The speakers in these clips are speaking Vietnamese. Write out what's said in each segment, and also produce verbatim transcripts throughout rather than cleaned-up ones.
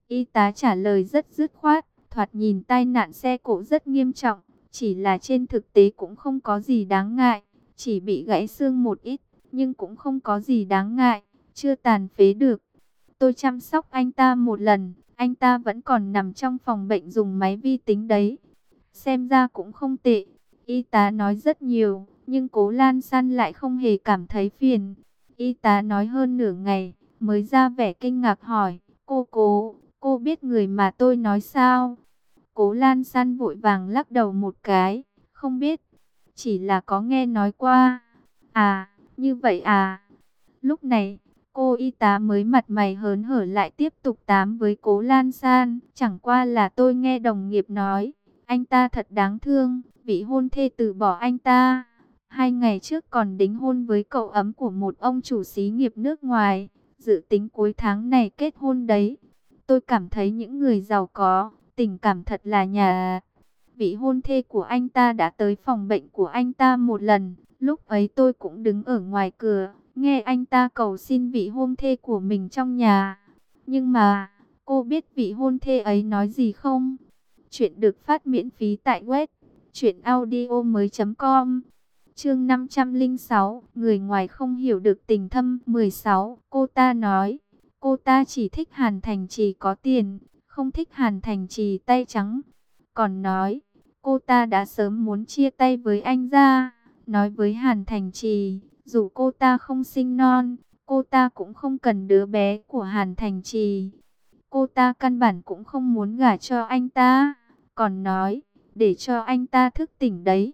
Y tá trả lời rất dứt khoát, thoạt nhìn tai nạn xe cộ rất nghiêm trọng, chỉ là trên thực tế cũng không có gì đáng ngại, chỉ bị gãy xương một ít, nhưng cũng không có gì đáng ngại, chưa tàn phế được. Tôi chăm sóc anh ta một lần, anh ta vẫn còn nằm trong phòng bệnh dùng máy vi tính đấy. Xem ra cũng không tệ. Y tá nói rất nhiều, nhưng Cố Lan San lại không hề cảm thấy phiền. Y tá nói hơn nửa ngày, mới ra vẻ kinh ngạc hỏi, cô cố, cô biết người mà tôi nói sao? Cố Lan San vội vàng lắc đầu một cái, không biết, chỉ là có nghe nói qua. À, như vậy à? Lúc này, cô y tá mới mặt mày hớn hở lại tiếp tục tám với Cố Lan San. Chẳng qua là tôi nghe đồng nghiệp nói, anh ta thật đáng thương, vị hôn thê từ bỏ anh ta. Hai ngày trước còn đính hôn với cậu ấm của một ông chủ xí nghiệp nước ngoài, dự tính cuối tháng này kết hôn đấy. Tôi cảm thấy những người giàu có, tình cảm thật là nhà. Vị hôn thê của anh ta đã tới phòng bệnh của anh ta một lần, lúc ấy tôi cũng đứng ở ngoài cửa, nghe anh ta cầu xin vị hôn thê của mình trong nhà. Nhưng mà, cô biết vị hôn thê ấy nói gì không? Chuyện được phát miễn phí tại web truyện audio mới chấm com. Chương năm trăm lẻ sáu, người ngoài không hiểu được tình thâm. Mười sáu, cô ta nói, cô ta chỉ thích Hàn Thành Trì có tiền, không thích Hàn Thành Trì tay trắng. Còn nói, cô ta đã sớm muốn chia tay với anh ra, nói với Hàn Thành Trì, dù cô ta không sinh non, cô ta cũng không cần đứa bé của Hàn Thành Trì. Cô ta căn bản cũng không muốn gả cho anh ta, còn nói, để cho anh ta thức tỉnh đấy.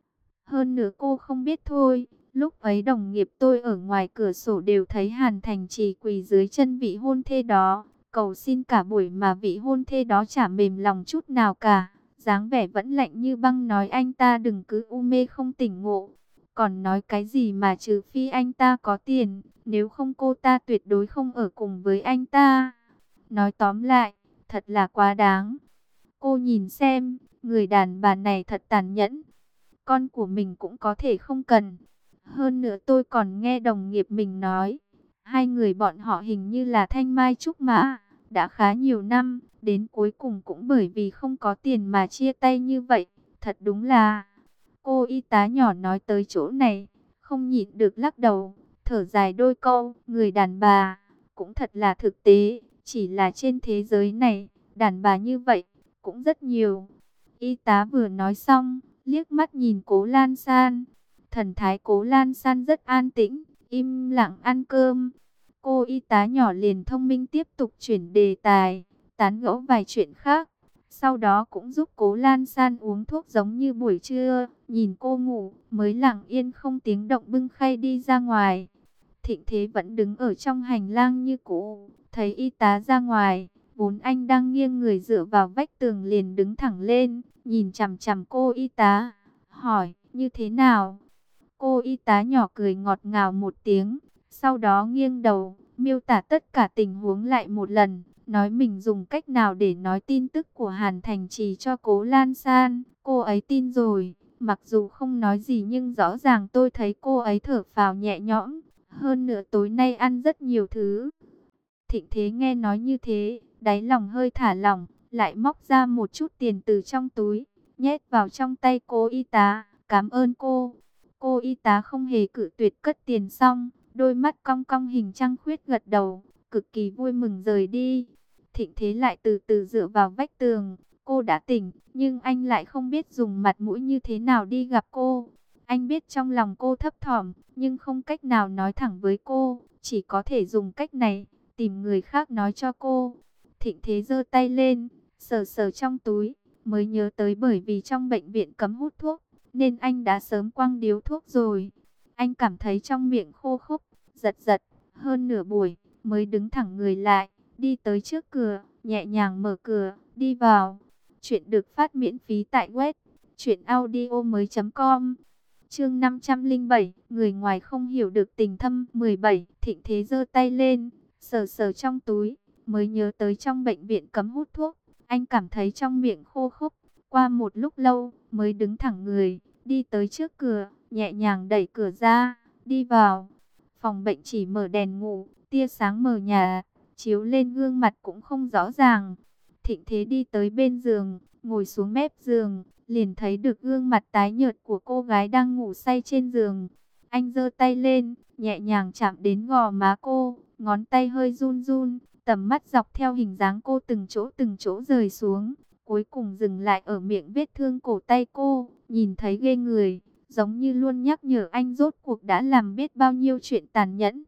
Hơn nữa cô không biết thôi, lúc ấy đồng nghiệp tôi ở ngoài cửa sổ đều thấy Hàn Thành Trì quỳ dưới chân vị hôn thê đó, cầu xin cả buổi mà vị hôn thê đó chả mềm lòng chút nào cả. Dáng vẻ vẫn lạnh như băng nói anh ta đừng cứ u mê không tỉnh ngộ. Còn nói cái gì mà trừ phi anh ta có tiền, nếu không cô ta tuyệt đối không ở cùng với anh ta. Nói tóm lại, thật là quá đáng. Cô nhìn xem, người đàn bà này thật tàn nhẫn. Con của mình cũng có thể không cần. Hơn nữa tôi còn nghe đồng nghiệp mình nói, hai người bọn họ hình như là thanh mai trúc mã, đã khá nhiều năm, đến cuối cùng cũng bởi vì không có tiền mà chia tay như vậy. Thật đúng là... Cô y tá nhỏ nói tới chỗ này, không nhịn được lắc đầu, thở dài đôi câu, người đàn bà, cũng thật là thực tế, chỉ là trên thế giới này, đàn bà như vậy, cũng rất nhiều. Y tá vừa nói xong, liếc mắt nhìn Cố Lan San. Thần thái Cố Lan San rất an tĩnh, im lặng ăn cơm. Cô y tá nhỏ liền thông minh tiếp tục chuyển đề tài, tán gẫu vài chuyện khác. Sau đó cũng giúp Cố Lan San uống thuốc giống như buổi trưa, nhìn cô ngủ, mới lặng yên không tiếng động bưng khay đi ra ngoài. Thịnh Thế vẫn đứng ở trong hành lang như cũ, thấy y tá ra ngoài, vốn anh đang nghiêng người dựa vào vách tường liền đứng thẳng lên, nhìn chằm chằm cô y tá, hỏi, như thế nào? Cô y tá nhỏ cười ngọt ngào một tiếng, sau đó nghiêng đầu, miêu tả tất cả tình huống lại một lần, nói mình dùng cách nào để nói tin tức của Hàn Thành Trì cho Cố Lan San. Cô ấy tin rồi, mặc dù không nói gì nhưng rõ ràng tôi thấy cô ấy thở phào nhẹ nhõm, hơn nữa tối nay ăn rất nhiều thứ. Thịnh Thế nghe nói như thế, đáy lòng hơi thả lỏng, lại móc ra một chút tiền từ trong túi, nhét vào trong tay cô y tá, cảm ơn cô. Cô y tá không hề cự tuyệt, cất tiền xong, đôi mắt cong cong hình trăng khuyết gật đầu, cực kỳ vui mừng rời đi. Thịnh Thế lại từ từ dựa vào vách tường, cô đã tỉnh, nhưng anh lại không biết dùng mặt mũi như thế nào đi gặp cô. Anh biết trong lòng cô thấp thỏm, nhưng không cách nào nói thẳng với cô, chỉ có thể dùng cách này, tìm người khác nói cho cô. Thịnh Thế giơ tay lên, sờ sờ trong túi, mới nhớ tới bởi vì trong bệnh viện cấm hút thuốc, nên anh đã sớm quăng điếu thuốc rồi. Anh cảm thấy trong miệng khô khốc, giật giật, hơn nửa buổi, mới đứng thẳng người lại, đi tới trước cửa, nhẹ nhàng mở cửa, đi vào. Chuyện được phát miễn phí tại web truyện audio mới chấm com. Chương năm trăm lẻ bảy, người ngoài không hiểu được tình thâm. Mười bảy, Thịnh Thế giơ tay lên, sờ sờ trong túi, mới nhớ tới trong bệnh viện cấm hút thuốc. Anh cảm thấy trong miệng khô khốc, qua một lúc lâu, mới đứng thẳng người, đi tới trước cửa, nhẹ nhàng đẩy cửa ra, đi vào. Phòng bệnh chỉ mở đèn ngủ, tia sáng mờ nhà, chiếu lên gương mặt cũng không rõ ràng. Thịnh Thế đi tới bên giường, ngồi xuống mép giường, liền thấy được gương mặt tái nhợt của cô gái đang ngủ say trên giường. Anh giơ tay lên, nhẹ nhàng chạm đến gò má cô, ngón tay hơi run run, tầm mắt dọc theo hình dáng cô từng chỗ từng chỗ rời xuống, cuối cùng dừng lại ở miệng vết thương cổ tay cô, nhìn thấy ghê người, giống như luôn nhắc nhở anh rốt cuộc đã làm biết bao nhiêu chuyện tàn nhẫn.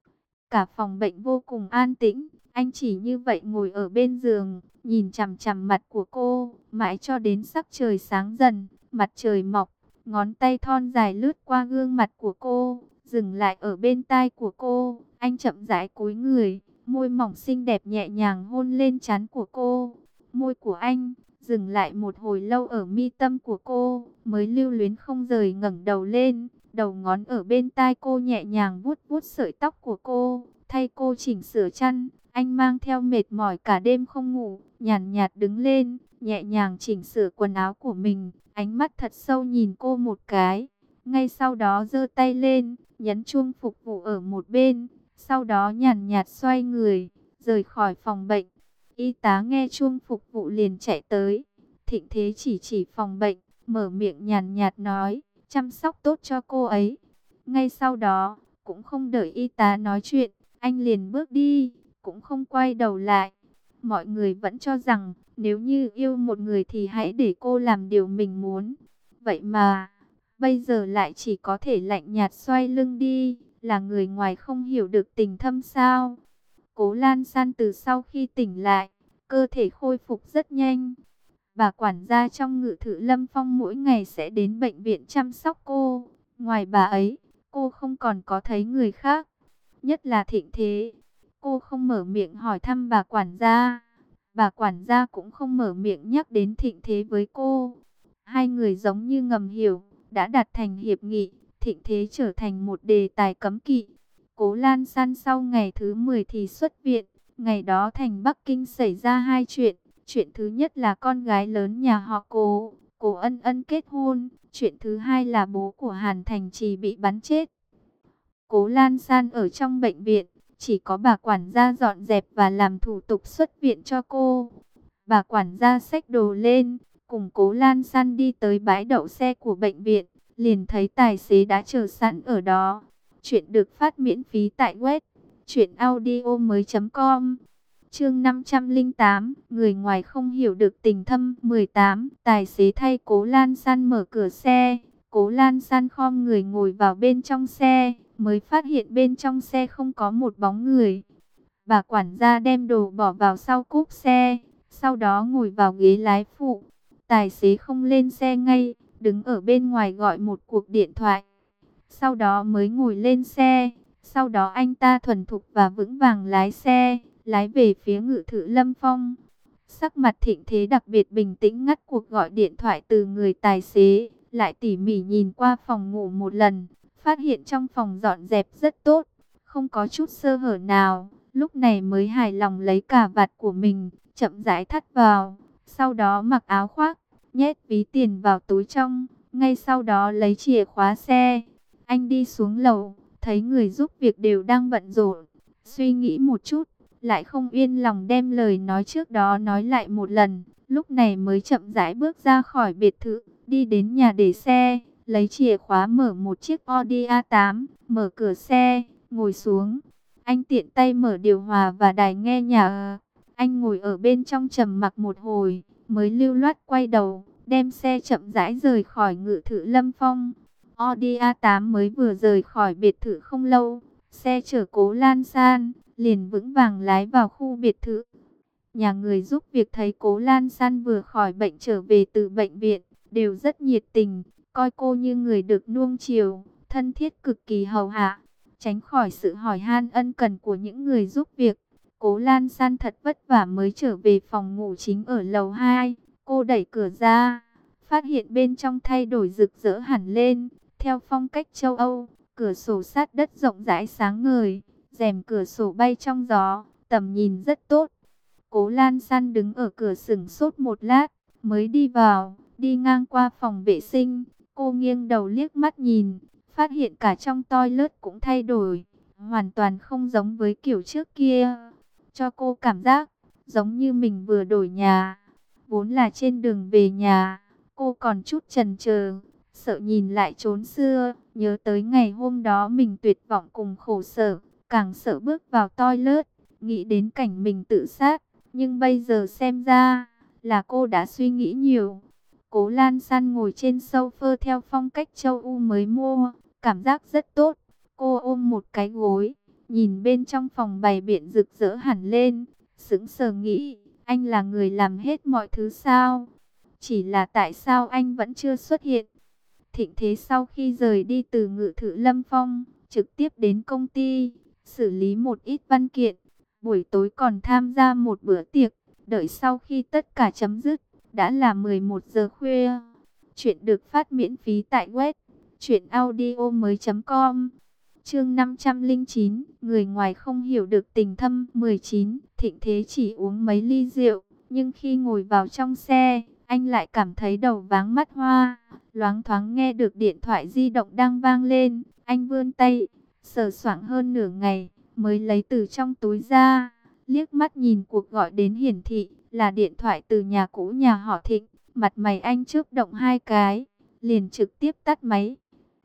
Cả phòng bệnh vô cùng an tĩnh, anh chỉ như vậy ngồi ở bên giường, nhìn chằm chằm mặt của cô, mãi cho đến sắc trời sáng dần, mặt trời mọc, ngón tay thon dài lướt qua gương mặt của cô, dừng lại ở bên tai của cô, anh chậm rãi cúi người, môi mỏng xinh đẹp nhẹ nhàng hôn lên trán của cô. Môi của anh dừng lại một hồi lâu ở mi tâm của cô, mới lưu luyến không rời ngẩng đầu lên, đầu ngón ở bên tai cô nhẹ nhàng vuốt vuốt sợi tóc của cô, thay cô chỉnh sửa chăn. Anh mang theo mệt mỏi cả đêm không ngủ, nhàn nhạt đứng lên, nhẹ nhàng chỉnh sửa quần áo của mình, ánh mắt thật sâu nhìn cô một cái. Ngay sau đó giơ tay lên, nhấn chuông phục vụ ở một bên, sau đó nhàn nhạt xoay người, rời khỏi phòng bệnh. Y tá nghe chuông phục vụ liền chạy tới. Thịnh Thế chỉ chỉ phòng bệnh, mở miệng nhàn nhạt nói, chăm sóc tốt cho cô ấy. Ngay sau đó, cũng không đợi y tá nói chuyện, anh liền bước đi, cũng không quay đầu lại. Mọi người vẫn cho rằng, nếu như yêu một người thì hãy để cô làm điều mình muốn. Vậy mà, bây giờ lại chỉ có thể lạnh nhạt xoay lưng đi, là người ngoài không hiểu được tình thâm sao. Cố Lan San từ sau khi tỉnh lại, cơ thể khôi phục rất nhanh. Bà quản gia trong Ngự Thự Lâm Phong mỗi ngày sẽ đến bệnh viện chăm sóc cô. Ngoài bà ấy, cô không còn có thấy người khác, nhất là Thịnh Thế. Cô không mở miệng hỏi thăm bà quản gia. Bà quản gia cũng không mở miệng nhắc đến Thịnh Thế với cô. Hai người giống như ngầm hiểu, đã đạt thành hiệp nghị, Thịnh Thế trở thành một đề tài cấm kỵ. Cố Lan San sau ngày thứ mười thì xuất viện. Ngày đó thành Bắc Kinh xảy ra hai chuyện. Chuyện thứ nhất là con gái lớn nhà họ Cố, Cố Ân Ân kết hôn. Chuyện thứ hai là bố của Hàn Thành Trì bị bắn chết. Cố Lan San ở trong bệnh viện, chỉ có bà quản gia dọn dẹp và làm thủ tục xuất viện cho cô. Bà quản gia xách đồ lên, cùng Cố Lan San đi tới bãi đậu xe của bệnh viện, liền thấy tài xế đã chờ sẵn ở đó. Chuyện được phát miễn phí tại web truyện audio mới chấm com. Chương năm trăm lẻ tám, người ngoài không hiểu được tình thâm. Mười tám, tài xế thay Cố Lan San mở cửa xe. Cố Lan San khom người ngồi vào bên trong xe, mới phát hiện bên trong xe không có một bóng người. Bà quản gia đem đồ bỏ vào sau cốp xe, sau đó ngồi vào ghế lái phụ. Tài xế không lên xe ngay, đứng ở bên ngoài gọi một cuộc điện thoại. Sau đó mới ngồi lên xe. Sau đó anh ta thuần thục và vững vàng lái xe, lái về phía Ngự Thự Lâm Phong. Sắc mặt Thịnh Thế đặc biệt bình tĩnh ngắt cuộc gọi điện thoại từ người tài xế, lại tỉ mỉ nhìn qua phòng ngủ một lần, phát hiện trong phòng dọn dẹp rất tốt, không có chút sơ hở nào. Lúc này mới hài lòng lấy cà vạt của mình, chậm rãi thắt vào, sau đó mặc áo khoác, nhét ví tiền vào túi trong, ngay sau đó lấy chìa khóa xe. Anh đi xuống lầu, thấy người giúp việc đều đang bận rộn, suy nghĩ một chút, lại không yên lòng đem lời nói trước đó nói lại một lần, lúc này mới chậm rãi bước ra khỏi biệt thự, đi đến nhà để xe, lấy chìa khóa mở một chiếc Audi a tám, mở cửa xe, ngồi xuống. Anh tiện tay mở điều hòa và đài nghe nhạc. Anh ngồi ở bên trong trầm mặc một hồi, mới lưu loát quay đầu, đem xe chậm rãi rời khỏi Ngự Thự Lâm Phong. Audi a tám mới vừa rời khỏi biệt thự không lâu, xe chở Cố Lan San liền vững vàng lái vào khu biệt thự. Nhà người giúp việc thấy Cố Lan San vừa khỏi bệnh trở về từ bệnh viện, đều rất nhiệt tình, coi cô như người được nuông chiều, thân thiết cực kỳ hầu hạ, tránh khỏi sự hỏi han ân cần của những người giúp việc. Cố Lan San thật vất vả mới trở về phòng ngủ chính ở lầu hai, cô đẩy cửa ra, phát hiện bên trong thay đổi rực rỡ hẳn lên, theo phong cách châu Âu, cửa sổ sát đất rộng rãi sáng ngời, rèm cửa sổ bay trong gió, tầm nhìn rất tốt. Cố Lan San đứng ở cửa sững sốt một lát, mới đi vào, đi ngang qua phòng vệ sinh, cô nghiêng đầu liếc mắt nhìn, phát hiện cả trong toilet cũng thay đổi, hoàn toàn không giống với kiểu trước kia. cho cô cảm giác giống như mình vừa đổi nhà. Vốn là trên đường về nhà, cô còn chút chần chờ, sợ nhìn lại chốn xưa, nhớ tới ngày hôm đó mình tuyệt vọng cùng khổ sở, càng sợ bước vào toilet, nghĩ đến cảnh mình tự sát. Nhưng bây giờ xem ra là cô đã suy nghĩ nhiều. Cố Lan San ngồi trên sofa theo phong cách châu Âu mới mua, cảm giác rất tốt. Cô ôm một cái gối, nhìn bên trong phòng bày biện rực rỡ hẳn lên, sững sờ nghĩ, anh là người làm hết mọi thứ sao? Chỉ là tại sao anh vẫn chưa xuất hiện? Thịnh Thế sau khi rời đi từ Ngự Thự Lâm Phong, trực tiếp đến công ty, xử lý một ít văn kiện. Buổi tối còn tham gia một bữa tiệc, đợi sau khi tất cả chấm dứt, đã là mười một giờ khuya. Chuyện được phát miễn phí tại web truyện audio mới chấm com. Chương năm trăm lẻ chín, người ngoài không hiểu được tình thâm. Mười chín, Thịnh Thế chỉ uống mấy ly rượu, nhưng khi ngồi vào trong xe, anh lại cảm thấy đầu váng mắt hoa. Loáng thoáng nghe được điện thoại di động đang vang lên, anh vươn tay, sờ soạng hơn nửa ngày, mới lấy từ trong túi ra, liếc mắt nhìn cuộc gọi đến hiển thị, là điện thoại từ nhà cũ nhà họ Thịnh. Mặt mày anh chớp động hai cái, liền trực tiếp tắt máy.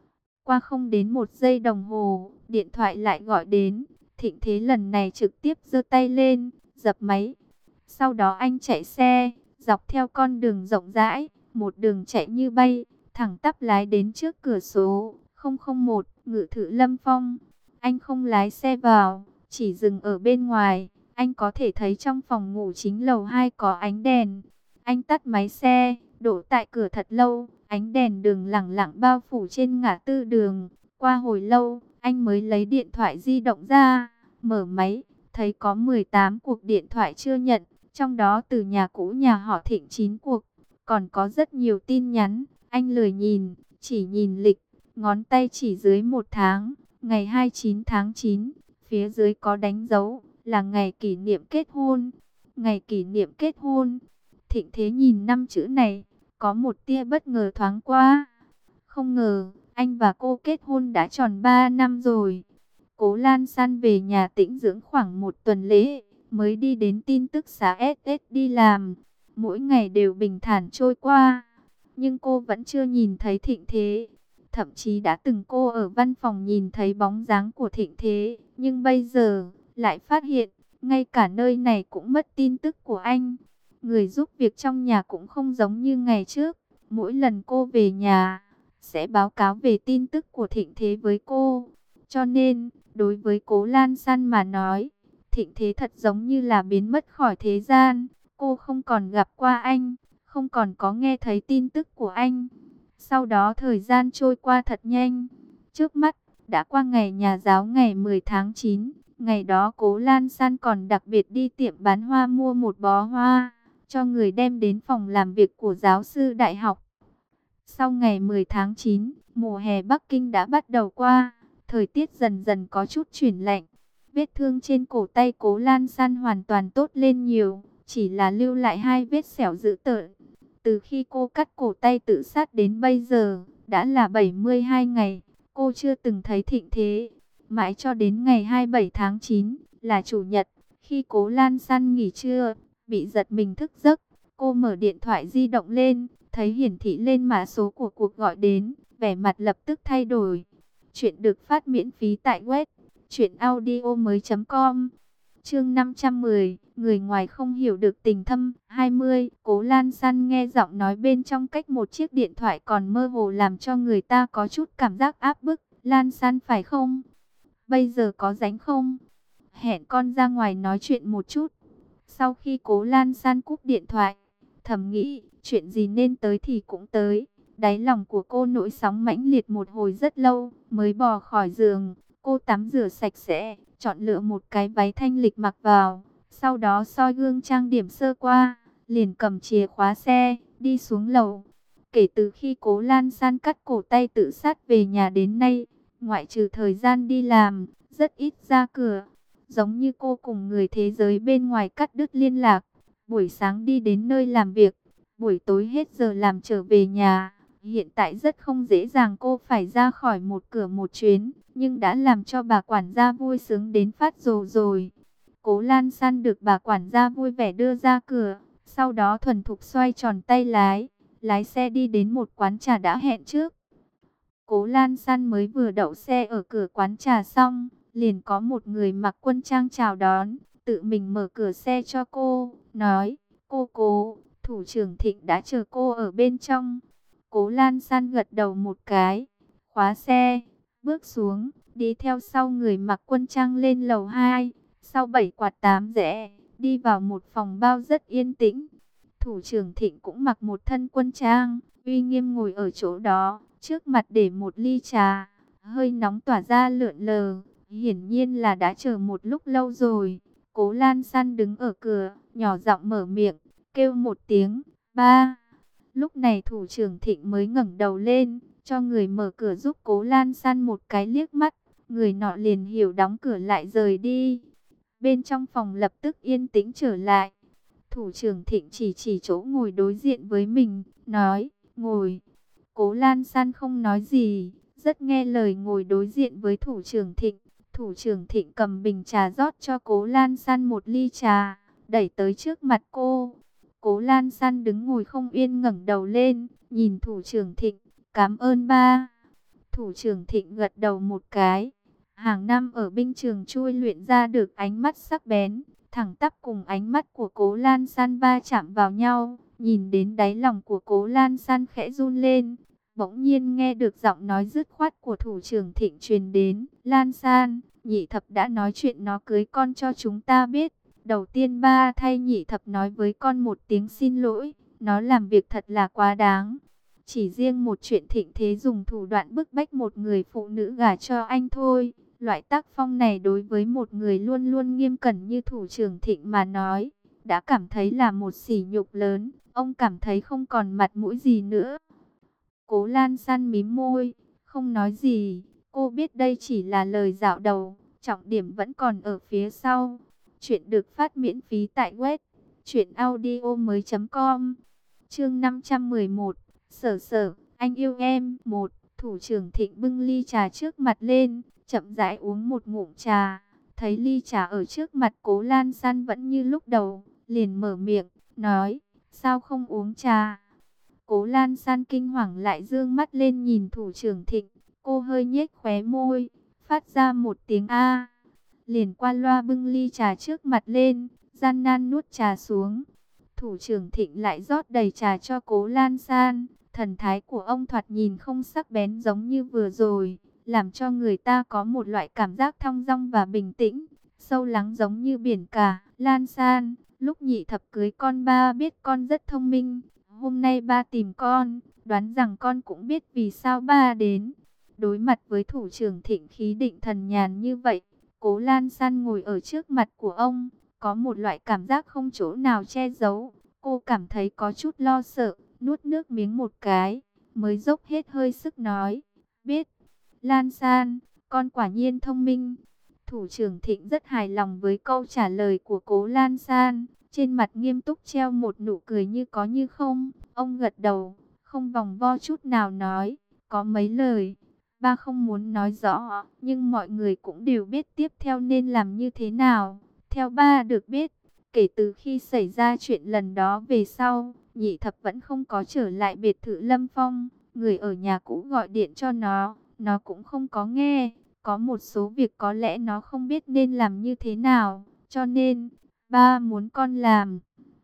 Qua không đến một giây đồng hồ, điện thoại lại gọi đến. Thịnh Thế lần này trực tiếp giơ tay lên, dập máy. Sau đó anh chạy xe, dọc theo con đường rộng rãi, một đường chạy như bay, thẳng tắp lái đến trước cửa số không không một, Ngự Thự Lâm Phong. Anh không lái xe vào, chỉ dừng ở bên ngoài. Anh có thể thấy trong phòng ngủ chính lầu hai có ánh đèn. Anh tắt máy xe, đổ tại cửa thật lâu, ánh đèn đường lẳng lặng bao phủ trên ngã tư đường. Qua hồi lâu, anh mới lấy điện thoại di động ra, mở máy, thấy có mười tám cuộc điện thoại chưa nhận, trong đó từ nhà cũ nhà họ Thịnh chín cuộc, còn có rất nhiều tin nhắn. Anh lười nhìn, chỉ nhìn lịch, ngón tay chỉ dưới một tháng, ngày hai mươi chín tháng chín, phía dưới có đánh dấu, là ngày kỷ niệm kết hôn. Ngày kỷ niệm kết hôn. Thịnh Thế nhìn năm chữ này, có một tia bất ngờ thoáng qua. Không ngờ, anh và cô kết hôn đã tròn ba năm rồi. Cố Lan San về nhà tĩnh dưỡng khoảng một tuần lễ, mới đi đến tin tức xá ét ét đi làm. Mỗi ngày đều bình thản trôi qua, nhưng cô vẫn chưa nhìn thấy Thịnh Thế. Thậm chí đã từng cô ở văn phòng nhìn thấy bóng dáng của Thịnh Thế, nhưng bây giờ lại phát hiện, ngay cả nơi này cũng mất tin tức của anh. Người giúp việc trong nhà cũng không giống như ngày trước. Mỗi lần cô về nhà, sẽ báo cáo về tin tức của Thịnh Thế với cô. Cho nên, đối với Cố Lan San mà nói, Thịnh Thế thật giống như là biến mất khỏi thế gian. Cô không còn gặp qua anh, không còn có nghe thấy tin tức của anh. Sau đó thời gian trôi qua thật nhanh. Trước mắt, đã qua ngày nhà giáo ngày mười tháng chín. Ngày đó Cố Lan San còn đặc biệt đi tiệm bán hoa mua một bó hoa, cho người đem đến phòng làm việc của giáo sư đại học. Sau ngày mười tháng chín, mùa hè Bắc Kinh đã bắt đầu qua. Thời tiết dần dần có chút chuyển lạnh. Vết thương trên cổ tay Cố Lan San hoàn toàn tốt lên nhiều, chỉ là lưu lại hai vết sẹo dữ tợn. Từ khi cô cắt cổ tay tự sát đến bây giờ, đã là bảy mươi hai ngày, cô chưa từng thấy Thịnh Thế. Mãi cho đến ngày hai mươi bảy tháng chín, là chủ nhật, khi Cố Lan San nghỉ trưa, bị giật mình thức giấc, cô mở điện thoại di động lên, thấy hiển thị lên mã số của cuộc gọi đến, vẻ mặt lập tức thay đổi. Chuyện được phát miễn phí tại web truyện audio mới chấm com. Chương năm trăm mười, người ngoài không hiểu được tình thâm. Hai mươi, Cố Lan San nghe giọng nói bên trong cách một chiếc điện thoại còn mơ hồ làm cho người ta có chút cảm giác áp bức. Lan San phải không? Bây giờ có rảnh không? Hẹn con ra ngoài nói chuyện một chút. Sau khi Cố Lan San cúp điện thoại, thầm nghĩ, chuyện gì nên tới thì cũng tới. Đáy lòng của cô nổi sóng mãnh liệt một hồi rất lâu, mới bò khỏi giường. Cô tắm rửa sạch sẽ, chọn lựa một cái váy thanh lịch mặc vào. Sau đó soi gương trang điểm sơ qua, liền cầm chìa khóa xe, đi xuống lầu. Kể từ khi Cố Lan San cắt cổ tay tự sát về nhà đến nay, ngoại trừ thời gian đi làm, rất ít ra cửa. Giống như cô cùng người thế giới bên ngoài cắt đứt liên lạc. Buổi sáng đi đến nơi làm việc, buổi tối hết giờ làm trở về nhà. Hiện tại rất không dễ dàng cô phải ra khỏi một cửa một chuyến, nhưng đã làm cho bà quản gia vui sướng đến phát rồ rồi. Cố Lan San được bà quản gia vui vẻ đưa ra cửa, sau đó thuần thục xoay tròn tay lái, lái xe đi đến một quán trà đã hẹn trước. Cố Lan San mới vừa đậu xe ở cửa quán trà xong, liền có một người mặc quân trang chào đón, tự mình mở cửa xe cho cô, nói, cô Cố, thủ trưởng Thịnh đã chờ cô ở bên trong. Cố Lan San gật đầu một cái, khóa xe, bước xuống, đi theo sau người mặc quân trang lên lầu hai, sau bảy quạt tám rẽ, đi vào một phòng bao rất yên tĩnh. Thủ trưởng Thịnh cũng mặc một thân quân trang, uy nghiêm ngồi ở chỗ đó, trước mặt để một ly trà, hơi nóng tỏa ra lượn lờ, hiển nhiên là đã chờ một lúc lâu rồi. Cố Lan San đứng ở cửa, nhỏ giọng mở miệng, kêu một tiếng, ba. Lúc này thủ trưởng Thịnh mới ngẩng đầu lên, cho người mở cửa giúp Cố Lan San một cái liếc mắt, người nọ liền hiểu đóng cửa lại rời đi. Bên trong phòng lập tức yên tĩnh trở lại. Thủ trưởng Thịnh chỉ chỉ chỗ ngồi đối diện với mình, nói, ngồi. Cố Lan San không nói gì, rất nghe lời ngồi đối diện với thủ trưởng Thịnh. Thủ trưởng Thịnh cầm bình trà rót cho Cố Lan San một ly trà, đẩy tới trước mặt cô. Cố Lan San đứng ngồi không yên ngẩng đầu lên, nhìn thủ trưởng Thịnh, cảm ơn ba. Thủ trưởng Thịnh gật đầu một cái. Hàng năm ở binh trường chui luyện ra được ánh mắt sắc bén, thẳng tắp cùng ánh mắt của Cố Lan San va chạm vào nhau, nhìn đến đáy lòng của Cố Lan San khẽ run lên. Bỗng nhiên nghe được giọng nói dứt khoát của thủ trưởng Thịnh truyền đến, Lan San, nhị thập đã nói chuyện nó cưới con cho chúng ta biết. Đầu tiên ba thay nhị thập nói với con một tiếng xin lỗi, nó làm việc thật là quá đáng. Chỉ riêng một chuyện Thịnh thế dùng thủ đoạn bức bách một người phụ nữ gả cho anh thôi. Loại tác phong này đối với một người luôn luôn nghiêm cẩn như thủ trưởng Thịnh mà nói, đã cảm thấy là một sỉ nhục lớn, ông cảm thấy không còn mặt mũi gì nữa. Cố Lan San mím môi, không nói gì, cô biết đây chỉ là lời dạo đầu, trọng điểm vẫn còn ở phía sau. Chuyện được phát miễn phí tại web truyện audio mới chấm com. Chương năm trăm mười một, Sở Sở, anh yêu em. Một, thủ trưởng Thịnh bưng ly trà trước mặt lên, chậm rãi uống một ngụm trà, thấy ly trà ở trước mặt Cố Lan San vẫn như lúc đầu, liền mở miệng, nói, sao không uống trà? Cố Lan San kinh hoàng lại dương mắt lên nhìn thủ trưởng Thịnh, cô hơi nhếch khóe môi, phát ra một tiếng a, liền qua loa bưng ly trà trước mặt lên, gian nan nuốt trà xuống. Thủ trưởng Thịnh lại rót đầy trà cho Cố Lan San, thần thái của ông thoạt nhìn không sắc bén giống như vừa rồi, làm cho người ta có một loại cảm giác thong dong và bình tĩnh, sâu lắng giống như biển cả. Lan San, lúc nhị thập cưới con ba biết con rất thông minh, hôm nay ba tìm con, đoán rằng con cũng biết vì sao ba đến. Đối mặt với thủ trưởng Thịnh khí định thần nhàn như vậy, Cố Lan San ngồi ở trước mặt của ông, có một loại cảm giác không chỗ nào che giấu. Cô cảm thấy có chút lo sợ, nuốt nước miếng một cái, mới dốc hết hơi sức nói, biết. Lan San, con quả nhiên thông minh. Thủ trưởng Thịnh rất hài lòng với câu trả lời của Cố Lan San, trên mặt nghiêm túc treo một nụ cười như có như không. Ông gật đầu, không vòng vo chút nào nói, có mấy lời ba không muốn nói rõ, nhưng mọi người cũng đều biết tiếp theo nên làm như thế nào. Theo ba được biết, kể từ khi xảy ra chuyện lần đó về sau, nhị thập vẫn không có trở lại biệt thự Lâm Phong. Người ở nhà cũ gọi điện cho nó, nó cũng không có nghe. Có một số việc có lẽ nó không biết nên làm như thế nào, cho nên ba muốn con làm.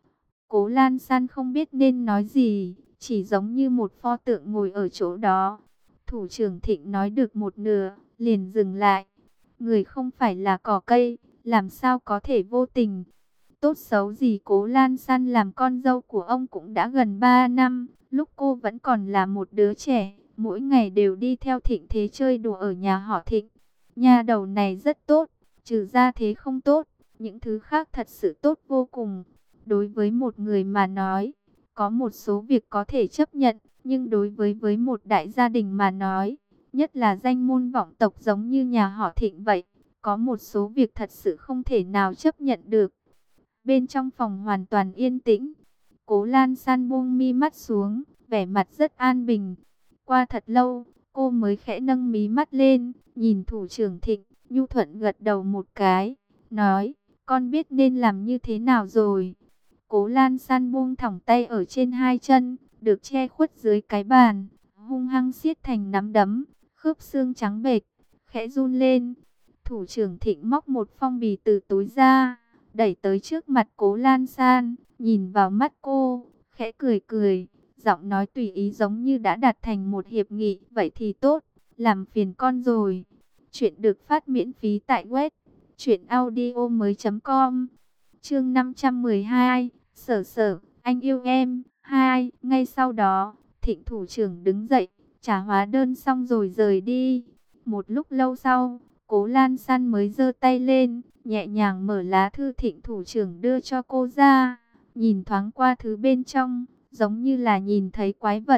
Cố Lan San không biết nên nói gì, chỉ giống như một pho tượng ngồi ở chỗ đó. Thủ trưởng Thịnh nói được một nửa, liền dừng lại. Người không phải là cỏ cây, làm sao có thể vô tình. Tốt xấu gì Cố Lan San làm con dâu của ông cũng đã gần ba năm, lúc cô vẫn còn là một đứa trẻ, mỗi ngày đều đi theo Thịnh Thế chơi đùa ở nhà họ Thịnh. Nhà đầu này rất tốt, trừ ra thế không tốt, những thứ khác thật sự tốt vô cùng. Đối với một người mà nói, có một số việc có thể chấp nhận, nhưng đối với với một đại gia đình mà nói, nhất là danh môn vọng tộc giống như nhà họ Thịnh vậy, có một số việc thật sự không thể nào chấp nhận được. Bên trong phòng hoàn toàn yên tĩnh, Cố Lan San buông mi mắt xuống, vẻ mặt rất an bình. Qua thật lâu, cô mới khẽ nâng mí mắt lên, nhìn thủ trưởng Thịnh, nhu thuận gật đầu một cái, nói, con biết nên làm như thế nào rồi. Cố Lan San buông thõng tay ở trên hai chân, được che khuất dưới cái bàn, hung hăng siết thành nắm đấm, khớp xương trắng bệch, khẽ run lên. Thủ trưởng Thịnh móc một phong bì từ túi ra, đẩy tới trước mặt Cố Lan San, nhìn vào mắt cô, khẽ cười cười, giọng nói tùy ý giống như đã đạt thành một hiệp nghị. Vậy thì tốt, làm phiền con rồi. Chuyện được phát miễn phí tại web truyện audio mới.com. Chương năm trăm mười hai, Sở Sở, anh yêu em. Hai, ngay sau đó, Thịnh thủ trưởng đứng dậy, trả hóa đơn xong rồi rời đi. Một lúc lâu sau, Cố Lan San mới giơ tay lên, nhẹ nhàng mở lá thư Thịnh thủ trưởng đưa cho cô ra, nhìn thoáng qua thứ bên trong, giống như là nhìn thấy quái vật.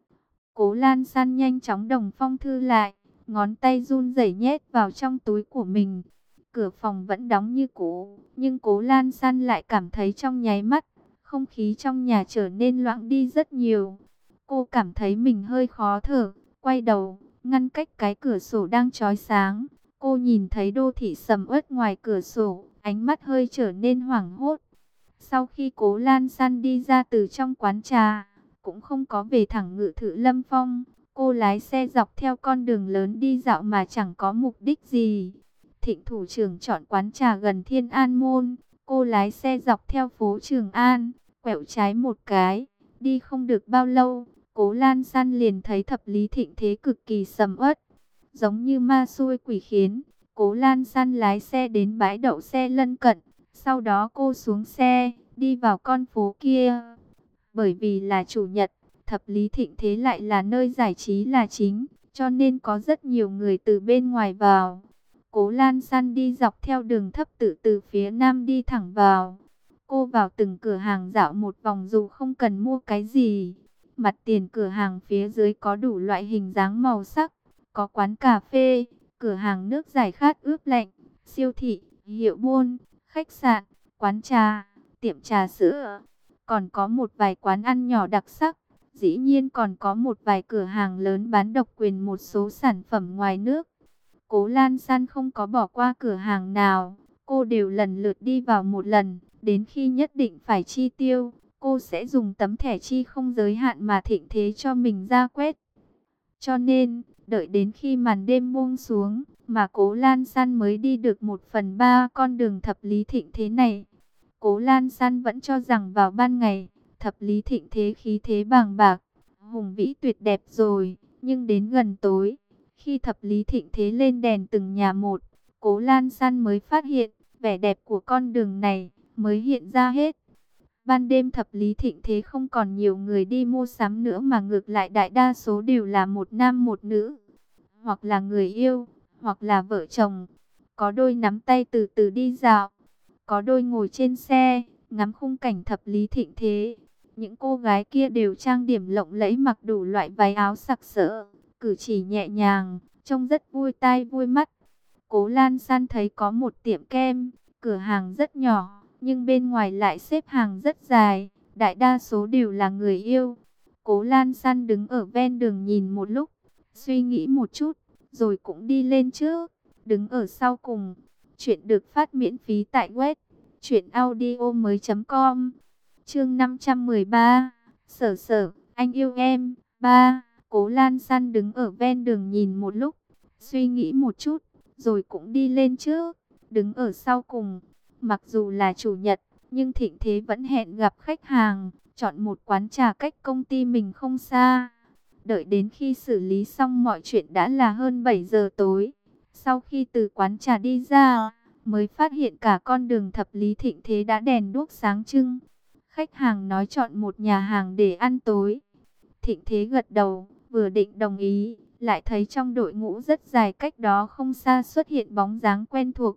Cố Lan San nhanh chóng đồng phong thư lại, ngón tay run rẩy nhét vào trong túi của mình. Cửa phòng vẫn đóng như cũ, nhưng Cố Lan San lại cảm thấy trong nháy mắt, không khí trong nhà trở nên loãng đi rất nhiều. Cô cảm thấy mình hơi khó thở, quay đầu, ngăn cách cái cửa sổ đang chói sáng. Cô nhìn thấy đô thị sầm uất ngoài cửa sổ, ánh mắt hơi trở nên hoảng hốt. Sau khi Cố Lan San đi ra từ trong quán trà, cũng không có về thẳng Ngự Thự Lâm Phong. Cô lái xe dọc theo con đường lớn đi dạo mà chẳng có mục đích gì. Thịnh thủ trưởng chọn quán trà gần Thiên An Môn. Cô lái xe dọc theo phố Trường An, quẹo trái một cái. Đi không được bao lâu, Cố Lan San liền thấy thập lý thịnh thế cực kỳ sầm uất, giống như ma xui quỷ khiến. Cố Lan San lái xe đến bãi đậu xe lân cận. Sau đó cô xuống xe, đi vào con phố kia. Bởi vì là chủ nhật, thập lý thịnh thế lại là nơi giải trí là chính, cho nên có rất nhiều người từ bên ngoài vào. Cố Lan San đi dọc theo đường thấp tự từ phía nam đi thẳng vào. Cô vào từng cửa hàng dạo một vòng dù không cần mua cái gì. Mặt tiền cửa hàng phía dưới có đủ loại hình dáng màu sắc. Có quán cà phê, cửa hàng nước giải khát ướp lạnh, siêu thị, hiệu buôn, khách sạn, quán trà, tiệm trà sữa. Còn có một vài quán ăn nhỏ đặc sắc. Dĩ nhiên còn có một vài cửa hàng lớn bán độc quyền một số sản phẩm ngoài nước. Cố Lan San không có bỏ qua cửa hàng nào. Cô đều lần lượt đi vào một lần. Đến khi nhất định phải chi tiêu, cô sẽ dùng tấm thẻ chi không giới hạn mà thịnh thế cho mình ra quét. Cho nên, đợi đến khi màn đêm buông xuống, mà Cố Lan San mới đi được một phần ba con đường thập lý thịnh thế này. Cố Lan San vẫn cho rằng vào ban ngày, thập lý thịnh thế khí thế bàng bạc, hùng vĩ tuyệt đẹp rồi. Nhưng đến gần tối, khi thập lý thịnh thế lên đèn từng nhà một, Cố Lan San mới phát hiện, vẻ đẹp của con đường này mới hiện ra hết. Ban đêm thập lý thịnh thế không còn nhiều người đi mua sắm nữa mà ngược lại đại đa số đều là một nam một nữ. Hoặc là người yêu, hoặc là vợ chồng. Có đôi nắm tay từ từ đi dạo. Có đôi ngồi trên xe, ngắm khung cảnh thập lý thịnh thế. Những cô gái kia đều trang điểm lộng lẫy mặc đủ loại váy áo sặc sỡ, cử chỉ nhẹ nhàng, trông rất vui tai vui mắt. Cố Lan San thấy có một tiệm kem, cửa hàng rất nhỏ, nhưng bên ngoài lại xếp hàng rất dài, đại đa số đều là người yêu. Cố Lan San đứng ở ven đường nhìn một lúc, suy nghĩ một chút, rồi cũng đi lên trước, đứng ở sau cùng. Chuyện được phát miễn phí tại web truyện audio mới.com. Chương năm trăm mười ba, Sở Sở, anh yêu em. Ba, Cố Lan San đứng ở ven đường nhìn một lúc, suy nghĩ một chút, rồi cũng đi lên trước, đứng ở sau cùng. Mặc dù là chủ nhật, nhưng Thịnh Thế vẫn hẹn gặp khách hàng, chọn một quán trà cách công ty mình không xa. Đợi đến khi xử lý xong mọi chuyện đã là hơn bảy giờ tối. Sau khi từ quán trà đi ra, mới phát hiện cả con đường thập lý Thịnh Thế đã đèn đuốc sáng trưng. Khách hàng nói chọn một nhà hàng để ăn tối. Thịnh Thế gật đầu, vừa định đồng ý, lại thấy trong đội ngũ rất dài cách đó không xa xuất hiện bóng dáng quen thuộc.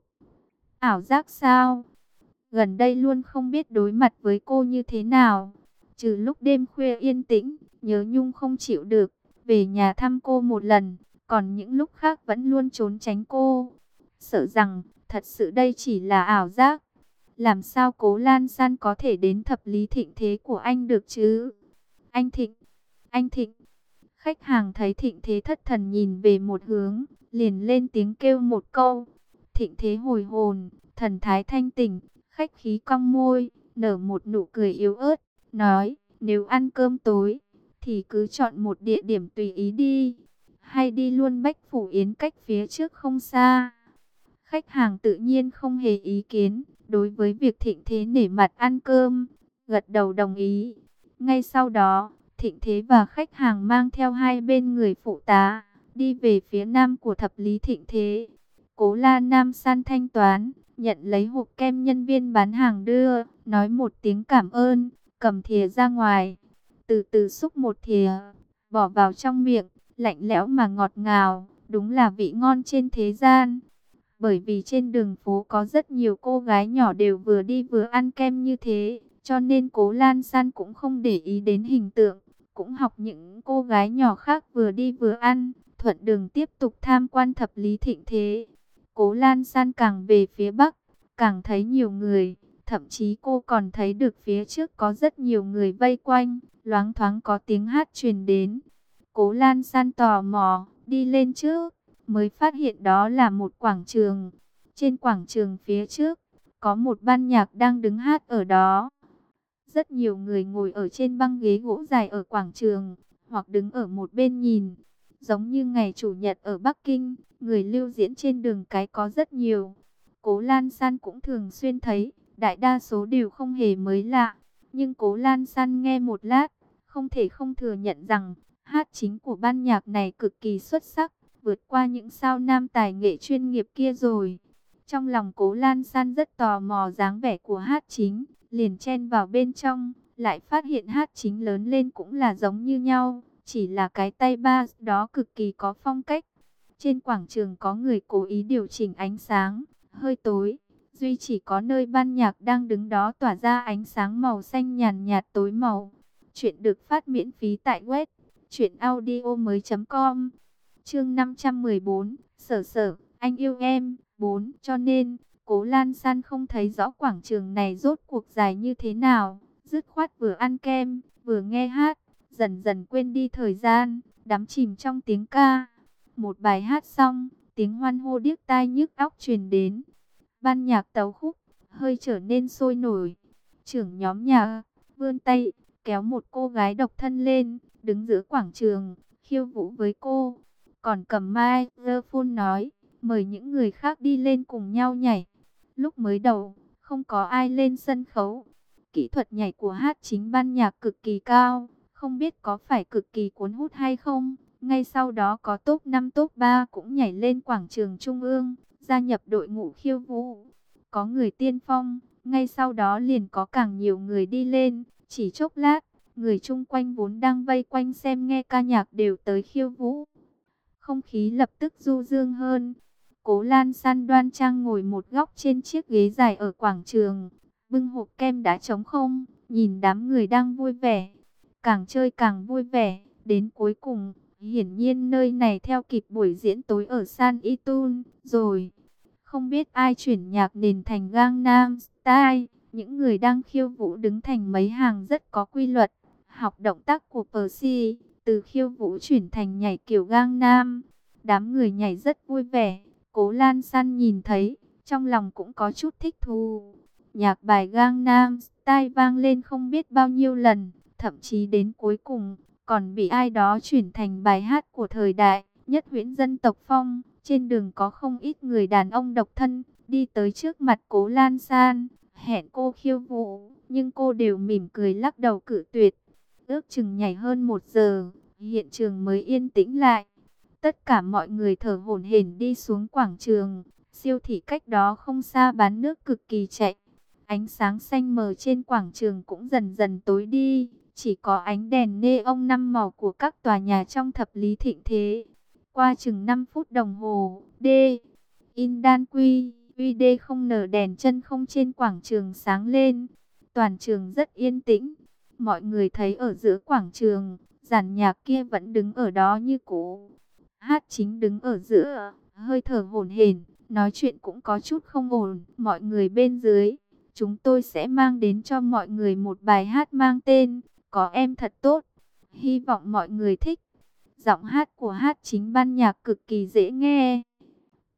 Ảo giác sao? Gần đây luôn không biết đối mặt với cô như thế nào. Trừ lúc đêm khuya yên tĩnh, nhớ nhung không chịu được, về nhà thăm cô một lần, còn những lúc khác vẫn luôn trốn tránh cô. Sợ rằng, thật sự đây chỉ là ảo giác. Làm sao Cố Lan San có thể đến thập lý thịnh thế của anh được chứ? Anh Thịnh, anh Thịnh. Khách hàng thấy Thịnh Thế thất thần nhìn về một hướng, liền lên tiếng kêu một câu. Thịnh Thế hồi hồn, thần thái thanh tỉnh, khách khí cong môi, nở một nụ cười yếu ớt, nói, nếu ăn cơm tối, thì cứ chọn một địa điểm tùy ý đi, hay đi luôn Bách Phủ Yến cách phía trước không xa. Khách hàng tự nhiên không hề ý kiến, đối với việc Thịnh Thế nể mặt ăn cơm, gật đầu đồng ý. Ngay sau đó, Thịnh Thế và khách hàng mang theo hai bên người phụ tá, đi về phía nam của thập lý Thịnh Thế. Cố La Nam San thanh toán, nhận lấy hộp kem nhân viên bán hàng đưa, nói một tiếng cảm ơn, cầm thìa ra ngoài, từ từ xúc một thìa, bỏ vào trong miệng, lạnh lẽo mà ngọt ngào, đúng là vị ngon trên thế gian. Bởi vì trên đường phố có rất nhiều cô gái nhỏ đều vừa đi vừa ăn kem như thế, cho nên Cố Lan San cũng không để ý đến hình tượng, cũng học những cô gái nhỏ khác vừa đi vừa ăn, thuận đường tiếp tục tham quan thập lý Thịnh Thế. Cố Lan San càng về phía bắc, càng thấy nhiều người, thậm chí cô còn thấy được phía trước có rất nhiều người vây quanh, loáng thoáng có tiếng hát truyền đến. Cố Lan San tò mò, đi lên trước, mới phát hiện đó là một quảng trường. Trên quảng trường phía trước, có một ban nhạc đang đứng hát ở đó. Rất nhiều người ngồi ở trên băng ghế gỗ dài ở quảng trường, hoặc đứng ở một bên nhìn. Giống như ngày Chủ nhật ở Bắc Kinh, người lưu diễn trên đường cái có rất nhiều. Cố Lan San cũng thường xuyên thấy, đại đa số đều không hề mới lạ. Nhưng Cố Lan San nghe một lát, không thể không thừa nhận rằng, hát chính của ban nhạc này cực kỳ xuất sắc, vượt qua những sao nam tài nghệ chuyên nghiệp kia rồi. Trong lòng Cố Lan San rất tò mò dáng vẻ của hát chính, liền chen vào bên trong, lại phát hiện hát chính lớn lên cũng là giống như nhau, chỉ là cái tay ba đó cực kỳ có phong cách. Trên quảng trường có người cố ý điều chỉnh ánh sáng, hơi tối, duy chỉ có nơi ban nhạc đang đứng đó tỏa ra ánh sáng màu xanh nhàn nhạt tối màu. Chuyện được phát miễn phí tại web truyện audio mới chấm com. Chương năm trăm mười bốn, Sở Sở, anh yêu em. Bốn, cho nên, Cố Lan San không thấy rõ quảng trường này rốt cuộc dài như thế nào. Dứt khoát vừa ăn kem, vừa nghe hát, dần dần quên đi thời gian, đắm chìm trong tiếng ca. Một bài hát xong, tiếng hoan hô điếc tai nhức óc truyền đến. Ban nhạc tấu khúc, hơi trở nên sôi nổi. Trưởng nhóm nhạc, vươn tay, kéo một cô gái độc thân lên, đứng giữa quảng trường, khiêu vũ với cô. Còn cầm microphone nói, mời những người khác đi lên cùng nhau nhảy. Lúc mới đầu, không có ai lên sân khấu. Kỹ thuật nhảy của hát chính ban nhạc cực kỳ cao, không biết có phải cực kỳ cuốn hút hay không. Ngay sau đó có top năm top ba cũng nhảy lên quảng trường trung ương, gia nhập đội ngũ khiêu vũ. Có người tiên phong, ngay sau đó liền có càng nhiều người đi lên. Chỉ chốc lát, người chung quanh vốn đang vây quanh xem nghe ca nhạc đều tới khiêu vũ. Không khí lập tức du dương hơn. Cố Lan San đoan trang ngồi một góc trên chiếc ghế dài ở quảng trường, bưng hộp kem đã trống không, nhìn đám người đang vui vẻ. Càng chơi càng vui vẻ, đến cuối cùng, hiển nhiên nơi này theo kịp buổi diễn tối ở San Itun rồi. Không biết ai chuyển nhạc nền thành Gangnam Style, những người đang khiêu vũ đứng thành mấy hàng rất có quy luật, học động tác của Percy, từ khiêu vũ chuyển thành nhảy kiểu Gangnam. Đám người nhảy rất vui vẻ. Cố Lan San nhìn thấy, trong lòng cũng có chút thích thú. Nhạc bài Gangnam Style vang lên không biết bao nhiêu lần, thậm chí đến cuối cùng, còn bị ai đó chuyển thành bài hát của thời đại, nhất huyễn dân tộc phong. Trên đường có không ít người đàn ông độc thân, đi tới trước mặt Cố Lan San, hẹn cô khiêu vũ, nhưng cô đều mỉm cười lắc đầu cự tuyệt. Ước chừng nhảy hơn một giờ, hiện trường mới yên tĩnh lại. Tất cả mọi người thở hổn hển đi xuống quảng trường. Siêu thị cách đó không xa bán nước cực kỳ chạy. Ánh sáng xanh mờ trên quảng trường cũng dần dần tối đi. Chỉ có ánh đèn neon năm màu của các tòa nhà trong thập lý Thịnh Thế. Qua chừng năm phút đồng hồ, D. Indan Quy, uy đê không nở đèn chân không trên quảng trường sáng lên. Toàn trường rất yên tĩnh. Mọi người thấy ở giữa quảng trường, dàn nhạc kia vẫn đứng ở đó như cũ. Hát chính đứng ở giữa, hơi thở hổn hển, nói chuyện cũng có chút không ổn. Mọi người bên dưới, chúng tôi sẽ mang đến cho mọi người một bài hát mang tên Có Em Thật Tốt. Hy vọng mọi người thích. Giọng hát của hát chính ban nhạc cực kỳ dễ nghe.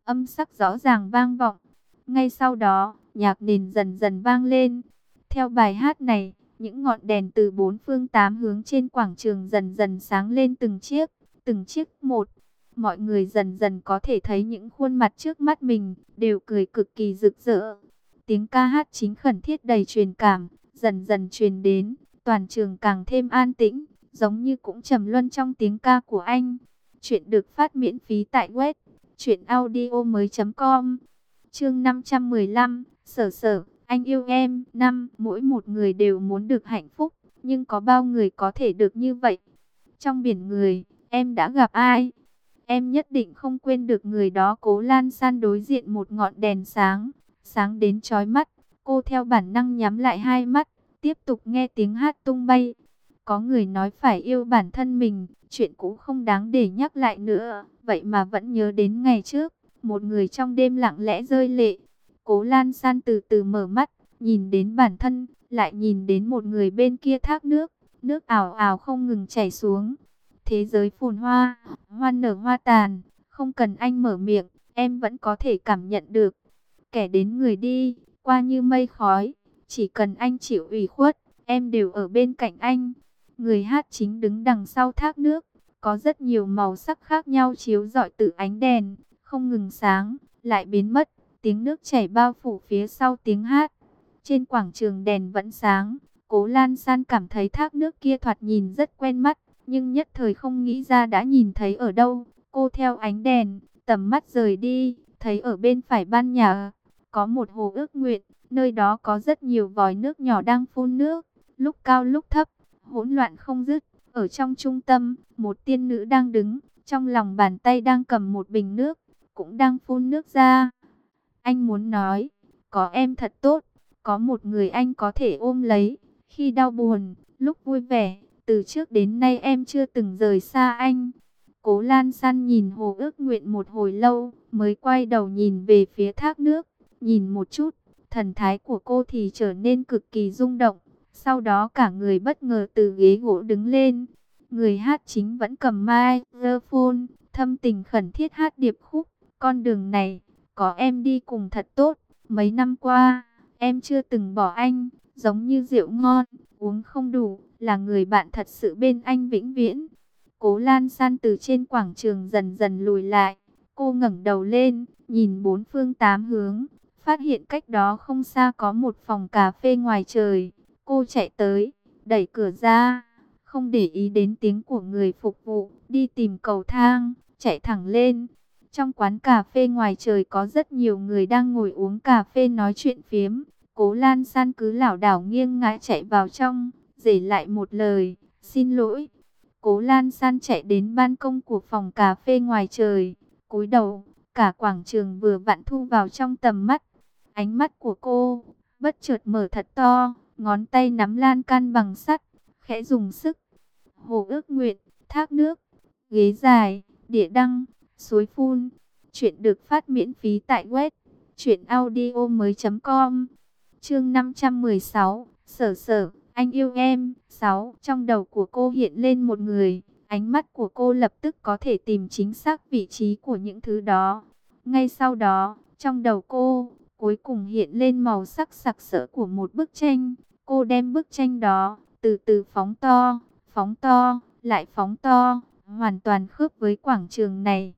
âm sắc rõ ràng vang vọng. Ngay sau đó, nhạc nền dần dần vang lên. Theo bài hát này, những ngọn đèn từ bốn phương tám hướng trên quảng trường dần dần sáng lên từng chiếc, từng chiếc một. Mọi người dần dần có thể thấy những khuôn mặt trước mắt mình, đều cười cực kỳ rực rỡ. Tiếng ca hát chính khẩn thiết đầy truyền cảm, dần dần truyền đến, toàn trường càng thêm an tĩnh, giống như cũng trầm luân trong tiếng ca của anh. Chuyện được phát miễn phí tại web truyện audio mới chấm com. Chương năm trăm mười lăm, Sở Sở, anh yêu em. Năm, mỗi một người đều muốn được hạnh phúc, nhưng có bao người có thể được như vậy? Trong biển người, em đã gặp ai? Em nhất định không quên được người đó. Cố Lan San đối diện một ngọn đèn sáng, sáng đến chói mắt. Cô theo bản năng nhắm lại hai mắt, tiếp tục nghe tiếng hát tung bay. Có người nói phải yêu bản thân mình, chuyện cũ không đáng để nhắc lại nữa. Vậy mà vẫn nhớ đến ngày trước, một người trong đêm lặng lẽ rơi lệ. Cố Lan San từ từ mở mắt, nhìn đến bản thân, lại nhìn đến một người bên kia thác nước. Nước ào ào không ngừng chảy xuống. Thế giới phồn hoa, hoa nở hoa tàn, không cần anh mở miệng, em vẫn có thể cảm nhận được. Kẻ đến người đi, qua như mây khói, chỉ cần anh chịu ủy khuất, em đều ở bên cạnh anh. Người hát chính đứng đằng sau thác nước, có rất nhiều màu sắc khác nhau chiếu rọi từ ánh đèn, không ngừng sáng, lại biến mất, tiếng nước chảy bao phủ phía sau tiếng hát. Trên quảng trường đèn vẫn sáng, Cố Lan San cảm thấy thác nước kia thoạt nhìn rất quen mắt, nhưng nhất thời không nghĩ ra đã nhìn thấy ở đâu. Cô theo ánh đèn, tầm mắt rời đi, thấy ở bên phải ban nhà có một hồ ước nguyện, nơi đó có rất nhiều vòi nước nhỏ đang phun nước, lúc cao lúc thấp, hỗn loạn không dứt. Ở trong trung tâm, một tiên nữ đang đứng, trong lòng bàn tay đang cầm một bình nước, cũng đang phun nước ra. Anh muốn nói, có em thật tốt, có một người anh có thể ôm lấy, khi đau buồn, lúc vui vẻ, từ trước đến nay em chưa từng rời xa anh. Cố Lan San nhìn hồ ước nguyện một hồi lâu, mới quay đầu nhìn về phía thác nước, nhìn một chút, thần thái của cô thì trở nên cực kỳ rung động. Sau đó cả người bất ngờ từ ghế gỗ đứng lên. Người hát chính vẫn cầm microphone, thâm tình khẩn thiết hát điệp khúc. Con đường này, có em đi cùng thật tốt. Mấy năm qua, em chưa từng bỏ anh, giống như rượu ngon, uống không đủ, là người bạn thật sự bên anh vĩnh viễn. Cố Lan San từ trên quảng trường dần dần lùi lại. Cô ngẩng đầu lên, nhìn bốn phương tám hướng, phát hiện cách đó không xa có một phòng cà phê ngoài trời. Cô chạy tới, đẩy cửa ra, không để ý đến tiếng của người phục vụ, đi tìm cầu thang, chạy thẳng lên. Trong quán cà phê ngoài trời có rất nhiều người đang ngồi uống cà phê nói chuyện phiếm. Cố Lan San cứ lảo đảo nghiêng ngã chạy vào trong, để lại một lời, xin lỗi. Cố Lan San chạy đến ban công của phòng cà phê ngoài trời, cúi đầu, cả quảng trường vừa vặn thu vào trong tầm mắt. Ánh mắt của cô bất chợt mở thật to, ngón tay nắm lan can bằng sắt, khẽ dùng sức. Hồ ước nguyện, thác nước, ghế dài, đĩa đăng, suối phun. Chuyện được phát miễn phí tại web truyện audio mới chấm com. Chương năm trăm mười sáu, Sở Sở, anh yêu em. Sáu, trong đầu của cô hiện lên một người, ánh mắt của cô lập tức có thể tìm chính xác vị trí của những thứ đó. Ngay sau đó, trong đầu cô cuối cùng hiện lên màu sắc sặc sỡ của một bức tranh. Cô đem bức tranh đó từ từ phóng to, phóng to, lại phóng to, hoàn toàn khớp với quảng trường này.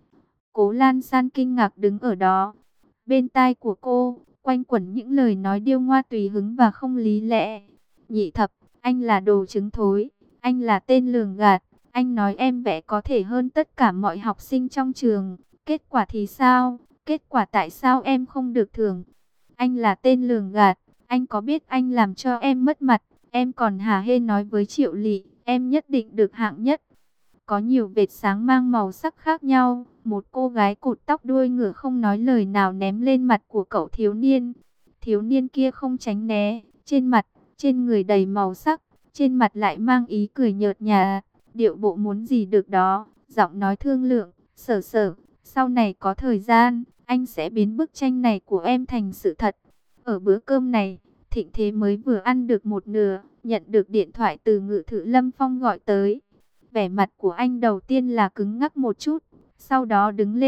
Cố Lan San kinh ngạc đứng ở đó. Bên tai của cô quanh quẩn những lời nói điêu ngoa tùy hứng và không lý lẽ. Nhị thập, anh là đồ trứng thối, anh là tên lường gạt, anh nói em vẽ có thể hơn tất cả mọi học sinh trong trường. Kết quả thì sao? Kết quả tại sao em không được thưởng? Anh là tên lường gạt, anh có biết anh làm cho em mất mặt, em còn hả hê nói với Triệu Lị, em nhất định được hạng nhất. Có nhiều vệt sáng mang màu sắc khác nhau, một cô gái cột tóc đuôi ngựa không nói lời nào ném lên mặt của cậu thiếu niên. Thiếu niên kia không tránh né, trên mặt, trên người đầy màu sắc, trên mặt lại mang ý cười nhợt nhạt, điệu bộ muốn gì được đó, giọng nói thương lượng, Sở Sở, sau này có thời gian, anh sẽ biến bức tranh này của em thành sự thật. Ở bữa cơm này, Thịnh Thế mới vừa ăn được một nửa, nhận được điện thoại từ Ngự Thự Lâm Phong gọi tới. Vẻ mặt của anh đầu tiên là cứng ngắc một chút, sau đó đứng lên,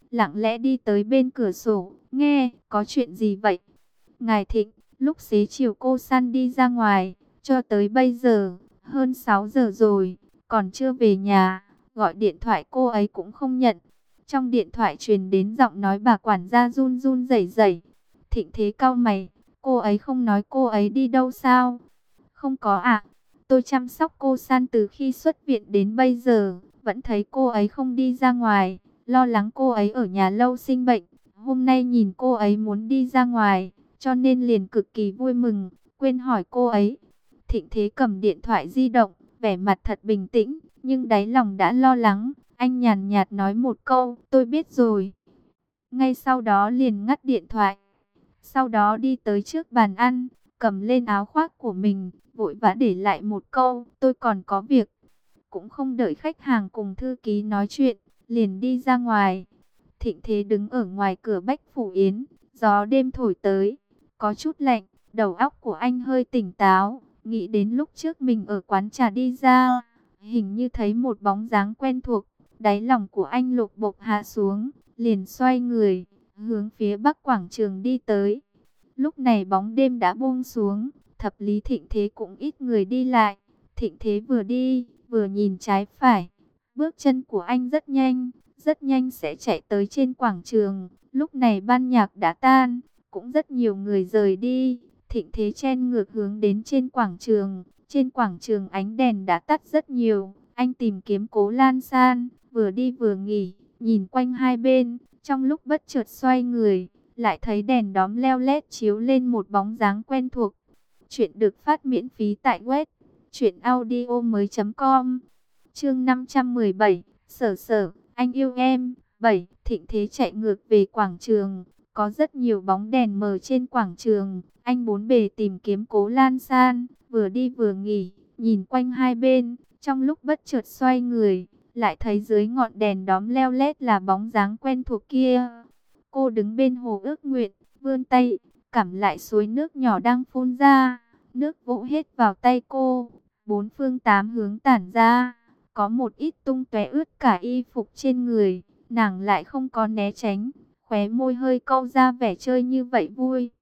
lặng lẽ đi tới bên cửa sổ, nghe, có chuyện gì vậy? Ngài Thịnh, lúc xế chiều cô San đi ra ngoài, cho tới bây giờ, hơn sáu giờ rồi, còn chưa về nhà, gọi điện thoại cô ấy cũng không nhận. Trong điện thoại truyền đến giọng nói bà quản gia run run rẩy rẩy. Thịnh Thế cau mày, cô ấy không nói cô ấy đi đâu sao? Không có ạ, tôi chăm sóc cô San từ khi xuất viện đến bây giờ, vẫn thấy cô ấy không đi ra ngoài, lo lắng cô ấy ở nhà lâu sinh bệnh. Hôm nay nhìn cô ấy muốn đi ra ngoài, cho nên liền cực kỳ vui mừng, quên hỏi cô ấy. Thịnh Thế cầm điện thoại di động, vẻ mặt thật bình tĩnh, nhưng đáy lòng đã lo lắng. Anh nhàn nhạt nói một câu, tôi biết rồi. Ngay sau đó liền ngắt điện thoại. Sau đó đi tới trước bàn ăn, cầm lên áo khoác của mình, vội vã để lại một câu, tôi còn có việc. Cũng không đợi khách hàng cùng thư ký nói chuyện, liền đi ra ngoài. Thịnh Thế đứng ở ngoài cửa Bách Phủ Yến, gió đêm thổi tới, có chút lạnh, đầu óc của anh hơi tỉnh táo, nghĩ đến lúc trước mình ở quán trà đi ra, hình như thấy một bóng dáng quen thuộc, đáy lòng của anh lục bộc hạ xuống, liền xoay người, hướng phía bắc quảng trường đi tới. Lúc này bóng đêm đã buông xuống, thập lý Thịnh Thế cũng ít người đi lại. Thịnh Thế vừa đi, vừa nhìn trái phải. Bước chân của anh rất nhanh, rất nhanh sẽ chạy tới trên quảng trường. Lúc này ban nhạc đã tan, cũng rất nhiều người rời đi. Thịnh Thế chen ngược hướng đến trên quảng trường. Trên quảng trường ánh đèn đã tắt rất nhiều. Anh tìm kiếm Cố Lan San, vừa đi vừa nghỉ, nhìn quanh hai bên. Trong lúc bất chợt xoay người, lại thấy đèn đóm leo lét chiếu lên một bóng dáng quen thuộc. Chuyện được phát miễn phí tại web truyệnaudiomoi chấm com. Chương năm trăm mười bảy, Sở Sở, anh yêu em. bảy. Thịnh Thế chạy ngược về quảng trường, có rất nhiều bóng đèn mờ trên quảng trường. Anh bốn bề tìm kiếm Cố Lan San, vừa đi vừa nghỉ, nhìn quanh hai bên, trong lúc bất chợt xoay người, lại thấy dưới ngọn đèn đóm leo lét là bóng dáng quen thuộc kia. Cô đứng bên hồ ước nguyện, vươn tay, cảm lại suối nước nhỏ đang phun ra, nước vỗ hết vào tay cô, bốn phương tám hướng tản ra, có một ít tung tóe ướt cả y phục trên người, nàng lại không có né tránh, khóe môi hơi câu ra vẻ chơi như vậy vui.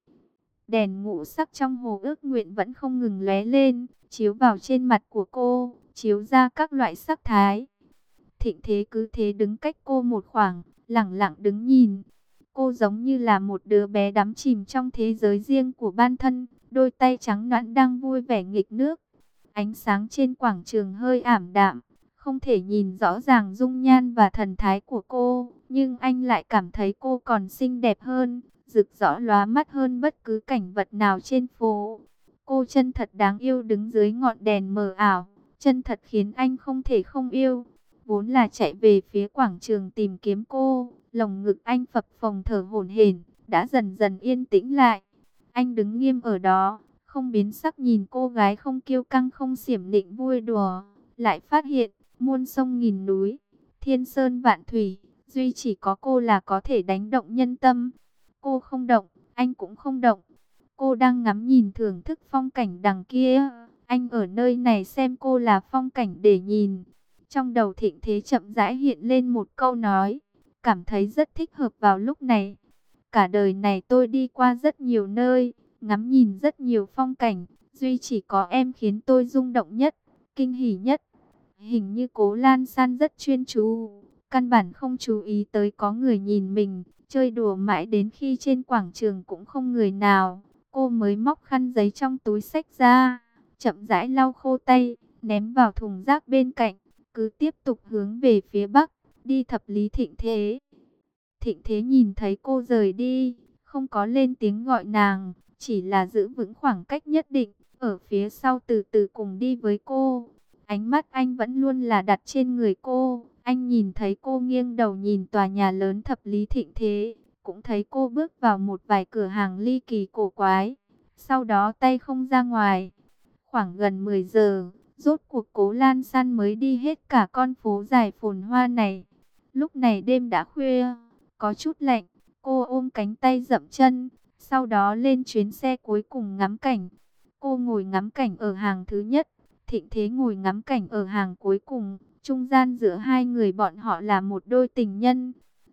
Đèn ngũ sắc trong hồ ước nguyện vẫn không ngừng lóe lên, chiếu vào trên mặt của cô, chiếu ra các loại sắc thái. Thịnh Thế cứ thế đứng cách cô một khoảng, lặng lặng đứng nhìn. Cô giống như là một đứa bé đắm chìm trong thế giới riêng của bản thân, đôi tay trắng nõn đang vui vẻ nghịch nước. Ánh sáng trên quảng trường hơi ảm đạm, không thể nhìn rõ ràng dung nhan và thần thái của cô, nhưng anh lại cảm thấy cô còn xinh đẹp hơn, rực rỡ lóa mắt hơn bất cứ cảnh vật nào trên phố. Cô chân thật đáng yêu đứng dưới ngọn đèn mờ ảo, chân thật khiến anh không thể không yêu. Vốn là chạy về phía quảng trường tìm kiếm cô, lồng ngực anh phập phồng thở hổn hển, đã dần dần yên tĩnh lại. Anh đứng nghiêm ở đó, không biến sắc nhìn cô gái không kiêu căng không xiểm nịnh vui đùa, lại phát hiện, muôn sông nghìn núi, thiên sơn vạn thủy, duy chỉ có cô là có thể đánh động nhân tâm. Cô không động, anh cũng không động. Cô đang ngắm nhìn thưởng thức phong cảnh đằng kia, anh ở nơi này xem cô là phong cảnh để nhìn. Trong đầu Thịnh Thế chậm rãi hiện lên một câu nói, cảm thấy rất thích hợp vào lúc này. Cả đời này tôi đi qua rất nhiều nơi, ngắm nhìn rất nhiều phong cảnh, duy chỉ có em khiến tôi rung động nhất, kinh hỉ nhất. Hình như Cố Lan San rất chuyên chú, căn bản không chú ý tới có người nhìn mình, chơi đùa mãi đến khi trên quảng trường cũng không người nào. Cô mới móc khăn giấy trong túi xách ra, chậm rãi lau khô tay, ném vào thùng rác bên cạnh, cứ tiếp tục hướng về phía bắc, đi thập lý Thịnh Thế. Thịnh Thế nhìn thấy cô rời đi, không có lên tiếng gọi nàng, chỉ là giữ vững khoảng cách nhất định, ở phía sau từ từ cùng đi với cô. Ánh mắt anh vẫn luôn là đặt trên người cô, anh nhìn thấy cô nghiêng đầu nhìn tòa nhà lớn thập lý Thịnh Thế, cũng thấy cô bước vào một vài cửa hàng ly kỳ cổ quái, sau đó tay không ra ngoài. Khoảng gần mười giờ, rốt cuộc Cố Lan San mới đi hết cả con phố dài phồn hoa này. Lúc này đêm đã khuya, có chút lạnh, cô ôm cánh tay dậm chân, sau đó lên chuyến xe cuối cùng ngắm cảnh. Cô ngồi ngắm cảnh ở hàng thứ nhất, Thịnh Thế ngồi ngắm cảnh ở hàng cuối cùng, trung gian giữa hai người bọn họ là một đôi tình nhân.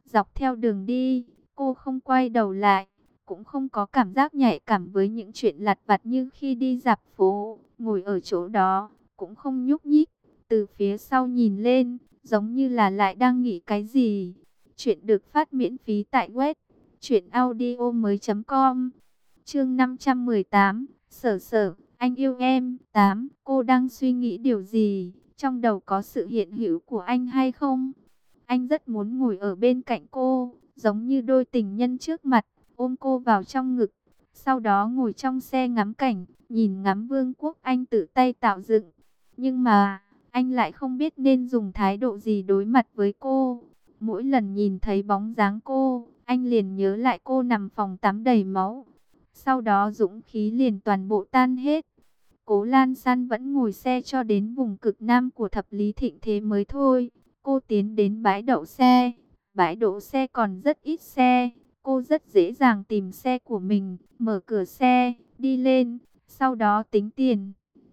Dọc theo đường đi, cô không quay đầu lại, cũng không có cảm giác nhạy cảm với những chuyện lặt vặt như khi đi dạp phố, ngồi ở chỗ đó, cũng không nhúc nhích, từ phía sau nhìn lên, giống như là lại đang nghĩ cái gì. Chuyện được phát miễn phí tại web truyện audio mới chấm com. Chương năm trăm mười tám, Sở Sở, anh yêu em. Tám, cô đang suy nghĩ điều gì? Trong đầu có sự hiện hữu của anh hay không? Anh rất muốn ngồi ở bên cạnh cô, giống như đôi tình nhân trước mặt, ôm cô vào trong ngực. Sau đó ngồi trong xe ngắm cảnh, nhìn ngắm vương quốc anh tự tay tạo dựng. Nhưng mà, anh lại không biết nên dùng thái độ gì đối mặt với cô. Mỗi lần nhìn thấy bóng dáng cô, anh liền nhớ lại cô nằm phòng tắm đầy máu. Sau đó dũng khí liền toàn bộ tan hết. Cố Lan San vẫn ngồi xe cho đến vùng cực nam của thập lý thịnh thế mới thôi. Cô tiến đến bãi đậu xe. Bãi đỗ xe còn rất ít xe. Cô rất dễ dàng tìm xe của mình, mở cửa xe, đi lên, sau đó tính tiền.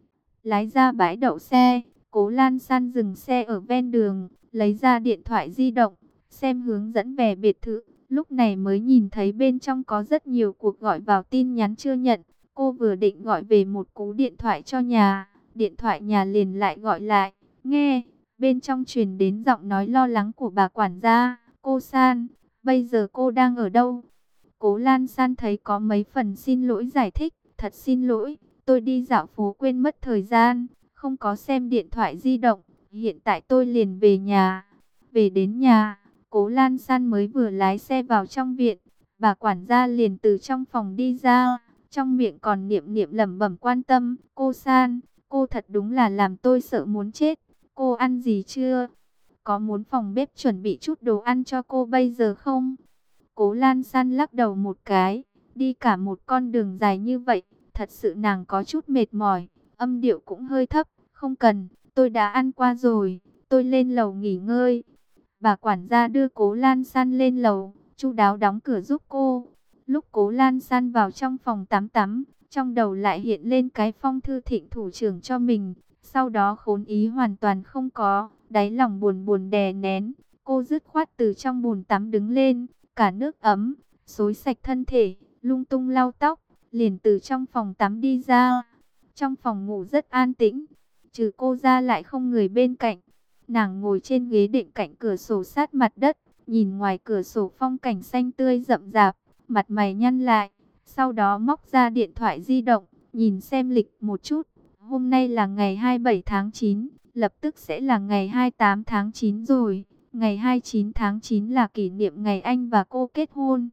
Lái ra bãi đậu xe, Cố Lan San dừng xe ở ven đường, lấy ra điện thoại di động, xem hướng dẫn về biệt thự. Lúc này mới nhìn thấy bên trong có rất nhiều cuộc gọi vào tin nhắn chưa nhận. Cô vừa định gọi về một cú điện thoại cho nhà, điện thoại nhà liền lại gọi lại. Nghe, bên trong truyền đến giọng nói lo lắng của bà quản gia. Cô San, bây giờ cô đang ở đâu? Cố Lan San thấy có mấy phần xin lỗi giải thích. Thật xin lỗi, tôi đi dạo phố quên mất thời gian, không có xem điện thoại di động. Hiện tại tôi liền về nhà. Về đến nhà, Cố Lan San mới vừa lái xe vào trong viện. Bà quản gia liền từ trong phòng đi ra, trong miệng còn niệm niệm lẩm bẩm quan tâm. Cô San, cô thật đúng là làm tôi sợ muốn chết. Cô ăn gì chưa? Có muốn phòng bếp chuẩn bị chút đồ ăn cho cô bây giờ không? Cố Lan San lắc đầu một cái. Đi cả một con đường dài như vậy, thật sự nàng có chút mệt mỏi. Âm điệu cũng hơi thấp. Không cần, tôi đã ăn qua rồi. Tôi lên lầu nghỉ ngơi. Bà quản gia đưa Cố Lan San lên lầu, chu đáo đóng cửa giúp cô. Lúc Cố Lan San vào trong phòng tắm tắm, trong đầu lại hiện lên cái phong thư thịnh thủ trưởng cho mình. Sau đó khốn ý hoàn toàn không có, đáy lòng buồn buồn đè nén. Cô dứt khoát từ trong bồn tắm đứng lên, cả nước ấm, xối sạch thân thể, lung tung lau tóc, liền từ trong phòng tắm đi ra. Trong phòng ngủ rất an tĩnh, trừ cô ra lại không người bên cạnh. Nàng ngồi trên ghế đệm cạnh cửa sổ sát mặt đất, nhìn ngoài cửa sổ phong cảnh xanh tươi rậm rạp, mặt mày nhăn lại. Sau đó móc ra điện thoại di động, nhìn xem lịch một chút. Hôm nay là ngày hai mươi bảy tháng chín, lập tức sẽ là ngày hai mươi tám tháng chín rồi. Ngày hai mươi chín tháng chín là kỷ niệm ngày anh và cô kết hôn.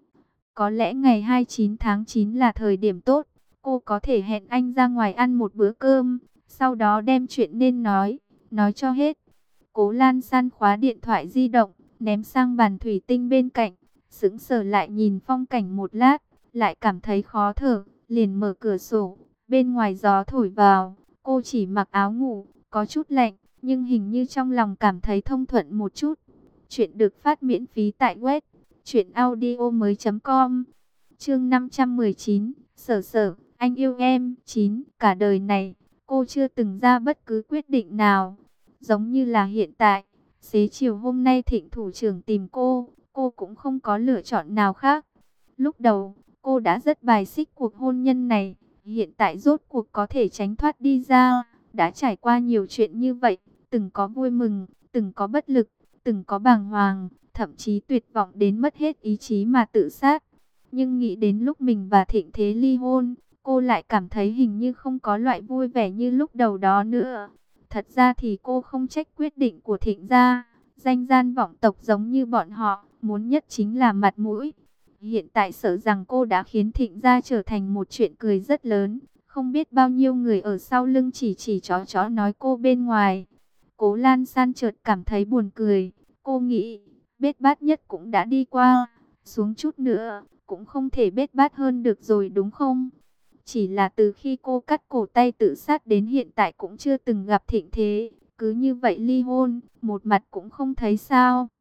Có lẽ ngày hai mươi chín tháng chín là thời điểm tốt, cô có thể hẹn anh ra ngoài ăn một bữa cơm, sau đó đem chuyện nên nói, nói cho hết. Cố Lan San khóa điện thoại di động, ném sang bàn thủy tinh bên cạnh, sững sờ lại nhìn phong cảnh một lát, lại cảm thấy khó thở, liền mở cửa sổ. Bên ngoài gió thổi vào, cô chỉ mặc áo ngủ, có chút lạnh, nhưng hình như trong lòng cảm thấy thông thuận một chút. Chuyện được phát miễn phí tại web truyện audio mới chấm com. Chương năm trăm mười chín, Sở Sở, anh yêu em. Chín, cả đời này, cô chưa từng ra bất cứ quyết định nào. Giống như là hiện tại, xế chiều hôm nay thịnh thủ trưởng tìm cô, cô cũng không có lựa chọn nào khác. Lúc đầu, cô đã rất bài xích cuộc hôn nhân này, hiện tại rốt cuộc có thể tránh thoát đi ra. Đã trải qua nhiều chuyện như vậy, từng có vui mừng, từng có bất lực, từng có bàng hoàng, thậm chí tuyệt vọng đến mất hết ý chí mà tự sát. Nhưng nghĩ đến lúc mình và Thịnh Thế ly hôn, cô lại cảm thấy hình như không có loại vui vẻ như lúc đầu đó nữa. Thật ra thì cô không trách quyết định của Thịnh gia, danh gian vọng tộc giống như bọn họ, muốn nhất chính là mặt mũi. Hiện tại sợ rằng cô đã khiến Thịnh gia trở thành một chuyện cười rất lớn, không biết bao nhiêu người ở sau lưng chỉ chỉ chó chó nói cô bên ngoài. Cố Lan San chợt cảm thấy buồn cười, cô nghĩ, bết bát nhất cũng đã đi qua, xuống chút nữa, cũng không thể bết bát hơn được rồi đúng không? Chỉ là từ khi cô cắt cổ tay tự sát đến hiện tại cũng chưa từng gặp Thịnh Thế, cứ như vậy ly hôn, một mặt cũng không thấy sao.